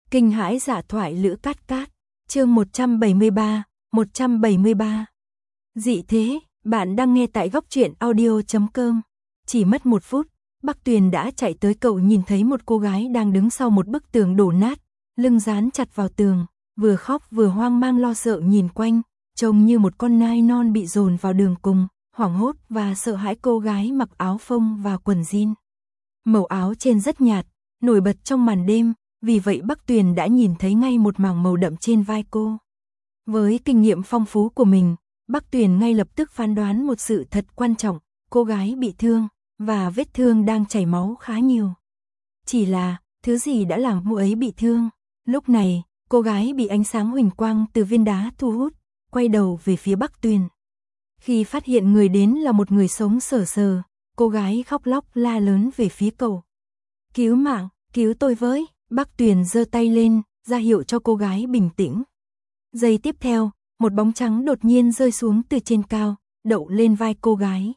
Kinh hãi dạ thoại Lữ Cát Cát, chương 173. Dị thế, bạn đang nghe tại góc truyện audio.com. Chỉ mất 1 phút, Bắc Tuyền đã chạy tới. Cậu nhìn thấy một cô gái đang đứng sau một bức tường đổ nát, lưng dán chặt vào tường, vừa khóc vừa hoang mang lo sợ nhìn quanh, trông như một con nai non bị dồn vào đường cùng, hoảng hốt và sợ hãi. Cô gái mặc áo phông và quần jean. Màu áo trên rất nhạt, nổi bật trong màn đêm, vì vậy Bắc Tuyền đã nhìn thấy ngay một mảng màu đậm trên vai cô. Với kinh nghiệm phong phú của mình, Bắc Tuyền ngay lập tức phán đoán một sự thật quan trọng, cô gái bị thương, và vết thương đang chảy máu khá nhiều. Chỉ là, thứ gì đã làm cô ấy bị thương? Lúc này, cô gái bị ánh sáng huỳnh quang từ viên đá thu hút, quay đầu về phía Bắc Tuyền. Khi phát hiện người đến là một người sống sờ sờ, cô gái khóc lóc la lớn về phía cậu. Cứu mạng, cứu tôi với! Bắc Tuyền giơ tay lên, ra hiệu cho cô gái bình tĩnh. Giây tiếp theo, một bóng trắng đột nhiên rơi xuống từ trên cao, đậu lên vai cô gái.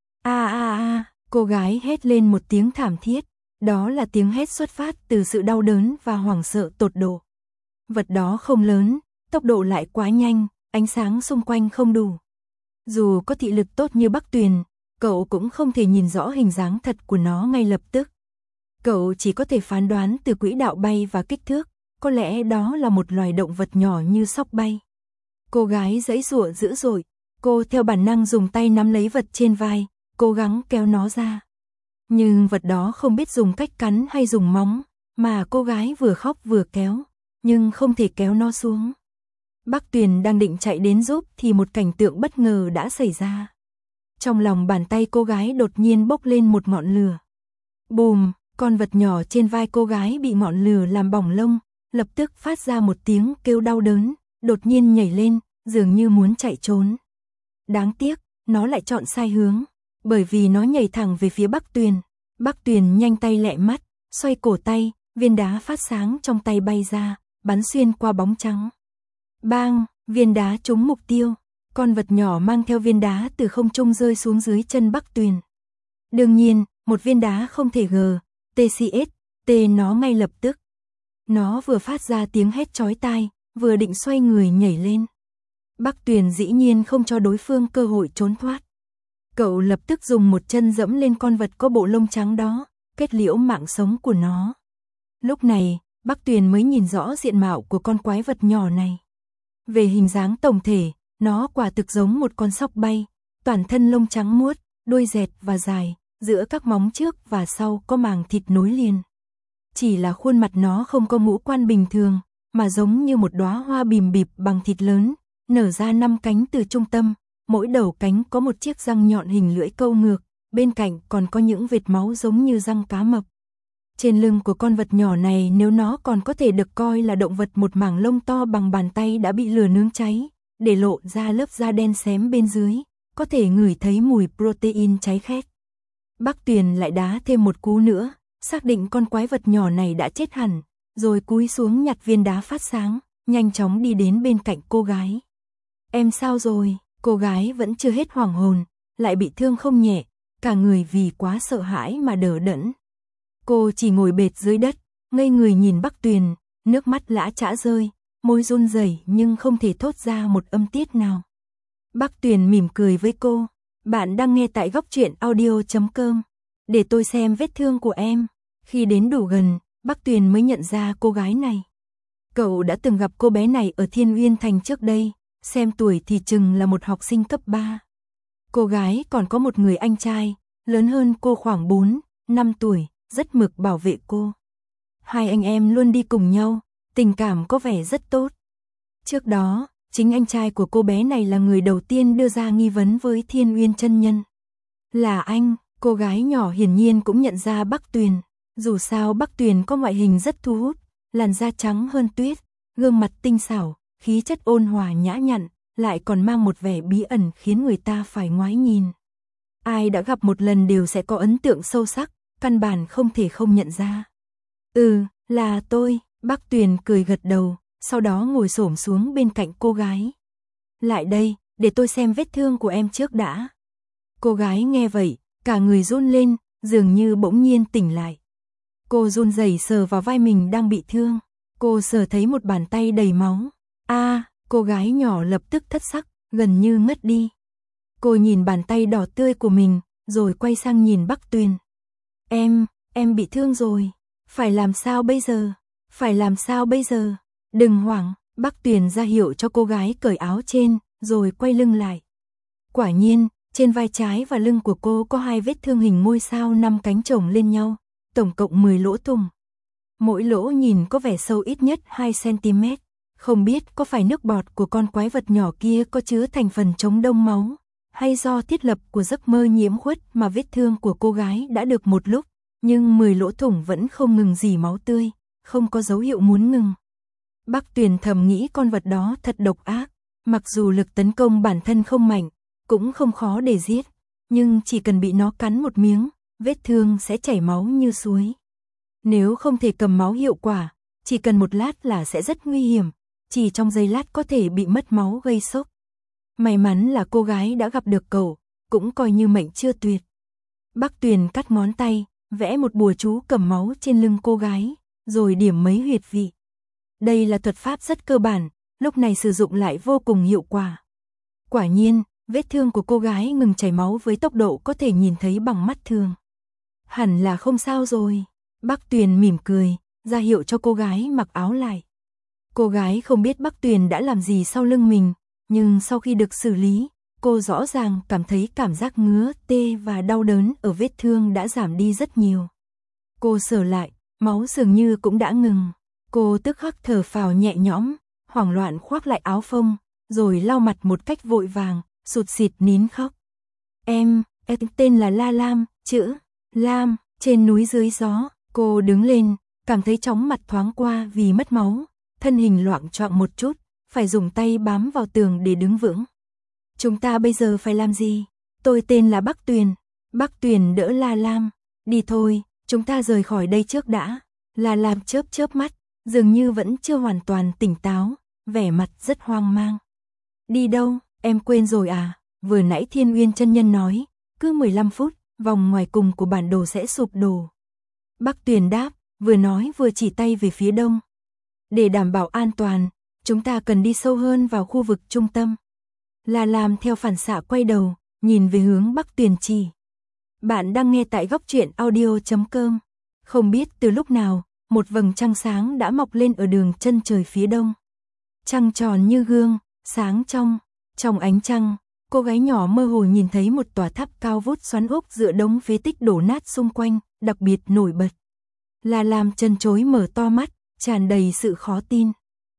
Cô gái hét lên một tiếng thảm thiết, đó là tiếng hét xuất phát từ sự đau đớn và hoảng sợ tột độ. Vật đó không lớn, tốc độ lại quá nhanh, ánh sáng xung quanh không đủ. Dù có thị lực tốt như Bắc Tuyền, cậu cũng không thể nhìn rõ hình dáng thật của nó ngay lập tức. Cậu chỉ có thể phán đoán từ quỹ đạo bay và kích thước, có lẽ đó là một loài động vật nhỏ như sóc bay. Cô gái giãy giụa dữ dội, cô theo bản năng dùng tay nắm lấy vật trên vai, cố gắng kéo nó ra. Nhưng vật đó không biết dùng cách cắn hay dùng móng, mà cô gái vừa khóc vừa kéo, nhưng không thể kéo nó xuống. Bắc Tuyền đang định chạy đến giúp thì một cảnh tượng bất ngờ đã xảy ra. Trong lòng bàn tay cô gái đột nhiên bốc lên một ngọn lửa. Bùm! Con vật nhỏ trên vai cô gái bị ngọn lửa làm bỏng lông, lập tức phát ra một tiếng kêu đau đớn, đột nhiên nhảy lên, dường như muốn chạy trốn. Đáng tiếc, nó lại chọn sai hướng, bởi vì nó nhảy thẳng về phía Bắc Tuyền. Bắc Tuyền nhanh tay lẹ mắt, xoay cổ tay, viên đá phát sáng trong tay bay ra, bắn xuyên qua bóng trắng. Bang, viên đá trúng mục tiêu, con vật nhỏ mang theo viên đá từ không trung rơi xuống dưới chân Bắc Tuyền. Đương nhiên, một viên đá không thể TCS nó ngay lập tức. Nó vừa phát ra tiếng hét chói tai, vừa định xoay người nhảy lên. Bắc Tuyền dĩ nhiên không cho đối phương cơ hội trốn thoát. Cậu lập tức dùng một chân dẫm lên con vật có bộ lông trắng đó, kết liễu mạng sống của nó. Lúc này, Bắc Tuyền mới nhìn rõ diện mạo của con quái vật nhỏ này. Về hình dáng tổng thể, nó quả thực giống một con sóc bay, toàn thân lông trắng muốt, đuôi dẹt và dài, giữa các móng trước và sau có màng thịt nối liền. Chỉ là khuôn mặt nó không có ngũ quan bình thường, mà giống như một đóa hoa bìm bịp bằng thịt lớn, nở ra 5 cánh từ trung tâm, mỗi đầu cánh có một chiếc răng nhọn hình lưỡi câu ngược, bên cạnh còn có những vệt máu giống như răng cá mập. Trên lưng của con vật nhỏ này, nếu nó còn có thể được coi là động vật, một mảng lông to bằng bàn tay đã bị lửa nướng cháy, để lộ ra lớp da đen xém bên dưới, có thể ngửi thấy mùi protein cháy khét. Bắc Tuyền lại đá thêm một cú nữa, xác định con quái vật nhỏ này đã chết hẳn, rồi cúi xuống nhặt viên đá phát sáng, nhanh chóng đi đến bên cạnh cô gái. Em sao rồi? Cô gái vẫn chưa hết hoảng hồn, lại bị thương không nhẹ, cả người vì quá sợ hãi mà đờ đẫn. Cô chỉ ngồi bệt dưới đất, ngây người nhìn Bắc Tuyền, nước mắt lã chã rơi, môi run rẩy nhưng không thể thốt ra một âm tiết nào. Bắc Tuyền mỉm cười với cô. Bạn đang nghe tại góc truyện audio.com. Để tôi xem vết thương của em. Khi đến đủ gần, Bắc Tuyền mới nhận ra cô gái này. Cậu đã từng gặp cô bé này ở Thiên Uyên Thành trước đây, xem tuổi thì chừng là một học sinh cấp 3. Cô gái còn có một người anh trai, lớn hơn cô khoảng 4-5 tuổi, rất mực bảo vệ cô. Hai anh em luôn đi cùng nhau, tình cảm có vẻ rất tốt. Trước đó, chính anh trai của cô bé này là người đầu tiên đưa ra nghi vấn với Thiên Uyên chân nhân. Là anh, cô gái nhỏ hiển nhiên cũng nhận ra Bắc Tuyền. Dù sao Bắc Tuyền có ngoại hình rất thu hút, làn da trắng hơn tuyết, gương mặt tinh xảo, khí chất ôn hòa nhã nhặn, lại còn mang một vẻ bí ẩn khiến người ta phải ngoái nhìn. Ai đã gặp một lần đều sẽ có ấn tượng sâu sắc, căn bản không thể không nhận ra. Là tôi, Bắc Tuyền cười gật đầu, sau đó ngồi xổm xuống bên cạnh cô gái. Lại đây, để tôi xem vết thương của em trước đã. Cô gái nghe vậy, cả người run lên, dường như bỗng nhiên tỉnh lại. Cô run rẩy sờ vào vai mình đang bị thương. Cô sờ thấy một bàn tay đầy máu. Cô gái nhỏ lập tức thất sắc, gần như ngất đi. Cô nhìn bàn tay đỏ tươi của mình, rồi quay sang nhìn Bắc Tuyền. Em bị thương rồi. Phải làm sao bây giờ? Phải làm sao bây giờ? Đừng hoảng, Bắc Tuyền ra hiệu cho cô gái cởi áo trên, rồi quay lưng lại. Quả nhiên, trên vai trái và lưng của cô có 2 vết thương hình ngôi sao 5 cánh chồng lên nhau, tổng cộng 10 lỗ thủng. Mỗi lỗ nhìn có vẻ sâu ít nhất 2 cm. Không biết có phải nước bọt của con quái vật nhỏ kia có chứa thành phần chống đông máu, hay do thiết lập của giấc mơ nhiễm khuất mà vết thương của cô gái đã được một lúc, nhưng 10 lỗ thủng vẫn không ngừng rỉ máu tươi, không có dấu hiệu muốn ngừng. Bắc Tuyền thầm nghĩ con vật đó thật độc ác, mặc dù lực tấn công bản thân không mạnh, cũng không khó để giết, nhưng chỉ cần bị nó cắn một miếng, vết thương sẽ chảy máu như suối. Nếu không thể cầm máu hiệu quả, chỉ cần một lát là sẽ rất nguy hiểm, chỉ trong giây lát có thể bị mất máu gây sốc. May mắn là cô gái đã gặp được cậu, cũng coi như mệnh chưa tuyệt. Bắc Tuyền cắt ngón tay, vẽ một bùa chú cầm máu trên lưng cô gái, rồi điểm mấy huyệt vị. Đây là thuật pháp rất cơ bản, lúc này sử dụng lại vô cùng hiệu quả. Quả nhiên, vết thương của cô gái ngừng chảy máu với tốc độ có thể nhìn thấy bằng mắt thường. Hẳn là không sao rồi. Bắc Tuyền mỉm cười, ra hiệu cho cô gái mặc áo lại. Cô gái không biết Bắc Tuyền đã làm gì sau lưng mình, nhưng sau khi được xử lý, cô rõ ràng cảm thấy cảm giác ngứa, tê và đau đớn ở vết thương đã giảm đi rất nhiều. Cô sờ lại, máu dường như cũng đã ngừng. Cô tức khắc thở phào nhẹ nhõm, hoảng loạn khoác lại áo phông, rồi lau mặt một cách vội vàng, sụt sịt nín khóc. Em tên là La Lam, chữ Lam, trên núi dưới gió. Cô đứng lên, cảm thấy chóng mặt thoáng qua vì mất máu, thân hình loạng choạng một chút, phải dùng tay bám vào tường để đứng vững. Chúng ta bây giờ phải làm gì? Tôi tên là Bắc Tuyền. Bắc Tuyền đỡ La Lam. Đi thôi, chúng ta rời khỏi đây trước đã. La Lam chớp chớp mắt, dường như vẫn chưa hoàn toàn tỉnh táo, vẻ mặt rất hoang mang. Đi đâu? Em quên rồi à? Vừa nãy Thiên Uyên chân nhân nói, cứ 15 phút, vòng ngoài cùng của bản đồ sẽ sụp đổ. Bắc Tuyền đáp, vừa nói vừa chỉ tay về phía đông. Để đảm bảo an toàn, chúng ta cần đi sâu hơn vào khu vực trung tâm. La Lam theo phản xạ quay đầu, nhìn về hướng Bắc Tuyền chỉ. Bạn đang nghe tại góc truyện audio.com. Không biết từ lúc nào, một vầng trăng sáng đã mọc lên ở đường chân trời phía đông. Trăng tròn như gương, sáng trong ánh trăng, cô gái nhỏ mơ hồ nhìn thấy một tòa tháp cao vút xoắn ốc giữa đống phế tích đổ nát xung quanh, đặc biệt nổi bật. La Lam chân chối mở to mắt, tràn đầy sự khó tin.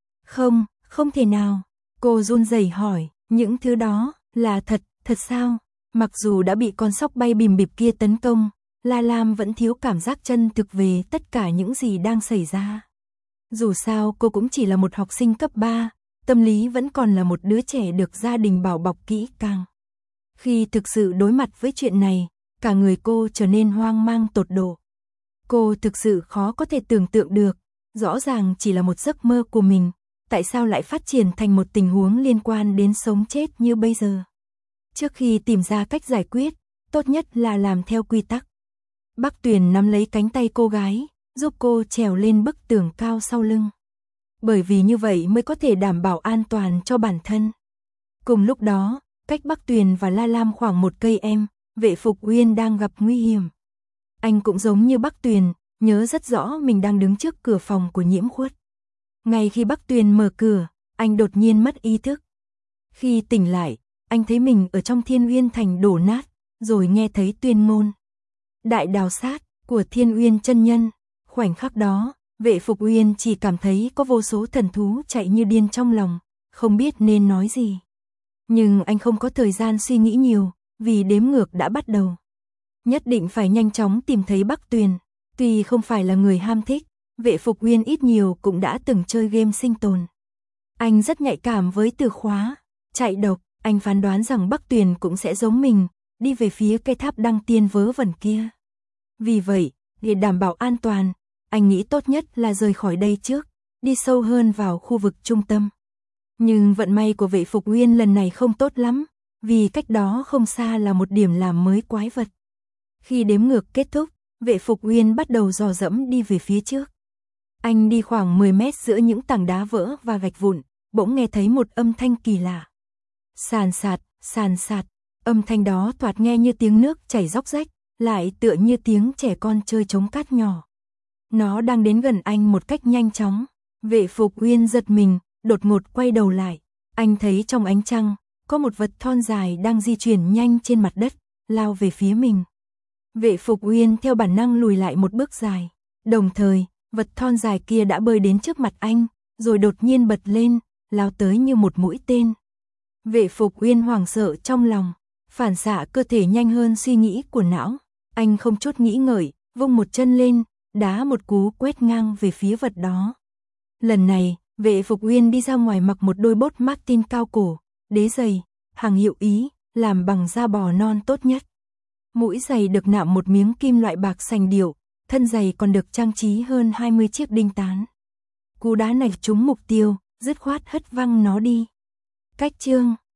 Không thể nào. Cô run rẩy hỏi, những thứ đó là thật sao? Mặc dù đã bị con sóc bay bìm bịp kia tấn công, La Lam vẫn thiếu cảm giác chân thực về tất cả những gì đang xảy ra. Dù sao cô cũng chỉ là một học sinh cấp 3, tâm lý vẫn còn là một đứa trẻ được gia đình bảo bọc kỹ càng. Khi thực sự đối mặt với chuyện này, cả người cô trở nên hoang mang tột độ. Cô thực sự khó có thể tưởng tượng được, rõ ràng chỉ là một giấc mơ của mình, tại sao lại phát triển thành một tình huống liên quan đến sống chết như bây giờ. Trước khi tìm ra cách giải quyết, tốt nhất là làm theo quy tắc. Bắc Tuyền nắm lấy cánh tay cô gái, giúp cô trèo lên bức tường cao sau lưng. Bởi vì như vậy mới có thể đảm bảo an toàn cho bản thân. Cùng lúc đó, cách Bắc Tuyền và La Lam khoảng 1 cây em, Vệ Phục Uyên đang gặp nguy hiểm. Anh cũng giống như Bắc Tuyền, nhớ rất rõ mình đang đứng trước cửa phòng của Nhiễm Khuất. Ngay khi Bắc Tuyền mở cửa, anh đột nhiên mất ý thức. Khi tỉnh lại, anh thấy mình ở trong Thiên Uyên thành đổ nát, rồi nghe thấy tuyên ngôn đại đào sát của Thiên Uyên chân nhân. Khoảnh khắc đó, Vệ Phục Uyên chỉ cảm thấy có vô số thần thú chạy như điên trong lòng, không biết nên nói gì. Nhưng anh không có thời gian suy nghĩ nhiều, vì đếm ngược đã bắt đầu. Nhất định phải nhanh chóng tìm thấy Bắc Tuyền. Tuy không phải là người ham thích, Vệ Phục Uyên ít nhiều cũng đã từng chơi game sinh tồn. Anh rất nhạy cảm với từ khóa chạy độc, anh phán đoán rằng Bắc Tuyền cũng sẽ giống mình, đi về phía cây tháp đăng tiên vớ vẩn kia. Vì vậy, để đảm bảo an toàn, anh nghĩ tốt nhất là rời khỏi đây trước, đi sâu hơn vào khu vực trung tâm. Nhưng vận may của Vệ Phục Uyên lần này không tốt lắm, vì cách đó không xa là một điểm làm mới quái vật. Khi đếm ngược kết thúc, Vệ Phục Uyên bắt đầu dò dẫm đi về phía trước. Anh đi khoảng 10 mét giữa những tảng đá vỡ và gạch vụn, bỗng nghe thấy một âm thanh kỳ lạ. Sàn sạt, âm thanh đó thoạt nghe như tiếng nước chảy róc rách, lại tựa như tiếng trẻ con chơi trống cát nhỏ. Nó đang đến gần anh một cách nhanh chóng. Vệ Phục Uyên giật mình, đột ngột quay đầu lại. Anh thấy trong ánh trăng, có một vật thon dài đang di chuyển nhanh trên mặt đất, lao về phía mình. Vệ Phục Uyên theo bản năng lùi lại một bước dài. Đồng thời, vật thon dài kia đã bơi đến trước mặt anh, rồi đột nhiên bật lên, lao tới như một mũi tên. Vệ Phục Uyên hoảng sợ trong lòng, phản xạ cơ thể nhanh hơn suy nghĩ của não. Anh không chút nghĩ ngợi, vung một chân lên, đá một cú quét ngang về phía vật đó. Lần này, Vệ Phục Uyên đi ra ngoài mặc một đôi bốt Martin cao cổ, đế giày, hàng hiệu Ý, làm bằng da bò non tốt nhất. Mũi giày được nạm một miếng kim loại bạc sành điệu, thân giày còn được trang trí hơn 20 chiếc đinh tán. Cú đá này trúng mục tiêu, dứt khoát hất văng nó đi. Cách chương